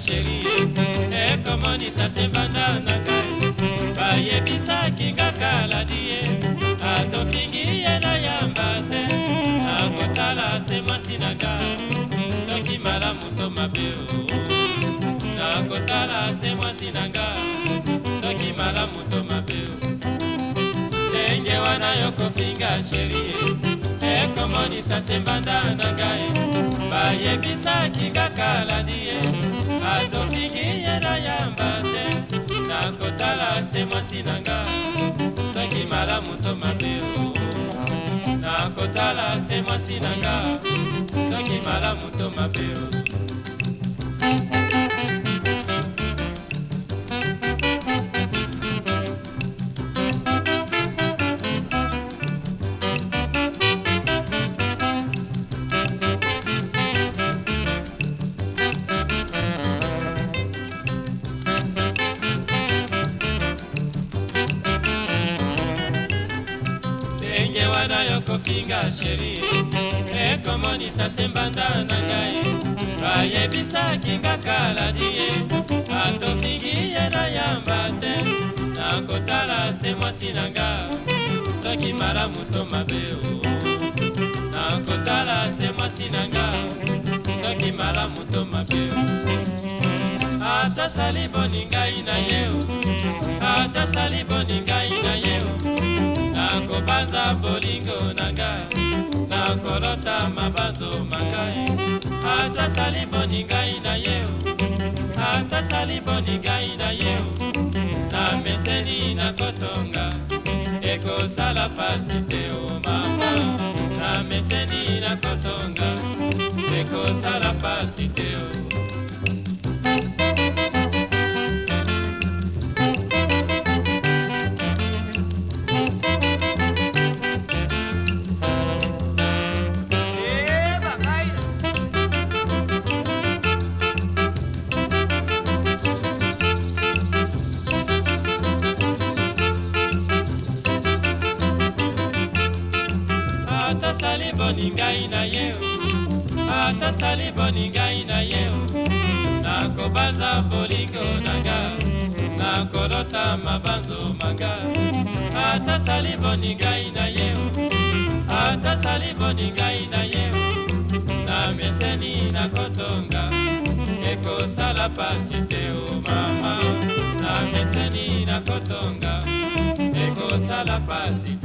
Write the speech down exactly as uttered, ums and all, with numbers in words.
chéri ekomonisa se banda na ngai bayebisaki nga kaladi ye atofingi ye na yamba te nakotala se mwasi na nga soki malamu to mabe nakotala se mwasi na nga soki malamu to mabe ndenge wana yo kofinga chéri ekomonisa se banda na ngai bayebisaki nga kaladi ye atofingi ye na yamba te nakotala se mwasi na nga soki malamu to mabe nakotala se mwasi na nga soki malamu to mabe ndenge wana yo kofinga chéri ekomonisa se mbanda na ngai bayebisaki nga kaladi ye atofingi ye na yamba te nakotala se mwasi na nga soki malamu to mabe nakotala se mwasi na nga soki malamu to mabe atasali boni ngai na ye atasali boni ngai na ye nakobanza bolingo na ngai nakolota mabanzo mangai atasali boni ngai na ye atasali boni ngai na ye na meseni nakotonga ekosala pasi te o mama na meseni nakotonga ekosala pasi te o atasali boni ngai na ye atasali boni ngai na ye nakobanza bolingo na nga nakolota mabanzo manga atasali boni ngai na ye atasali boni ngai na ye na meseni nakotonga ekosala pasi te o mama na meseni nakotonga ekosala pasi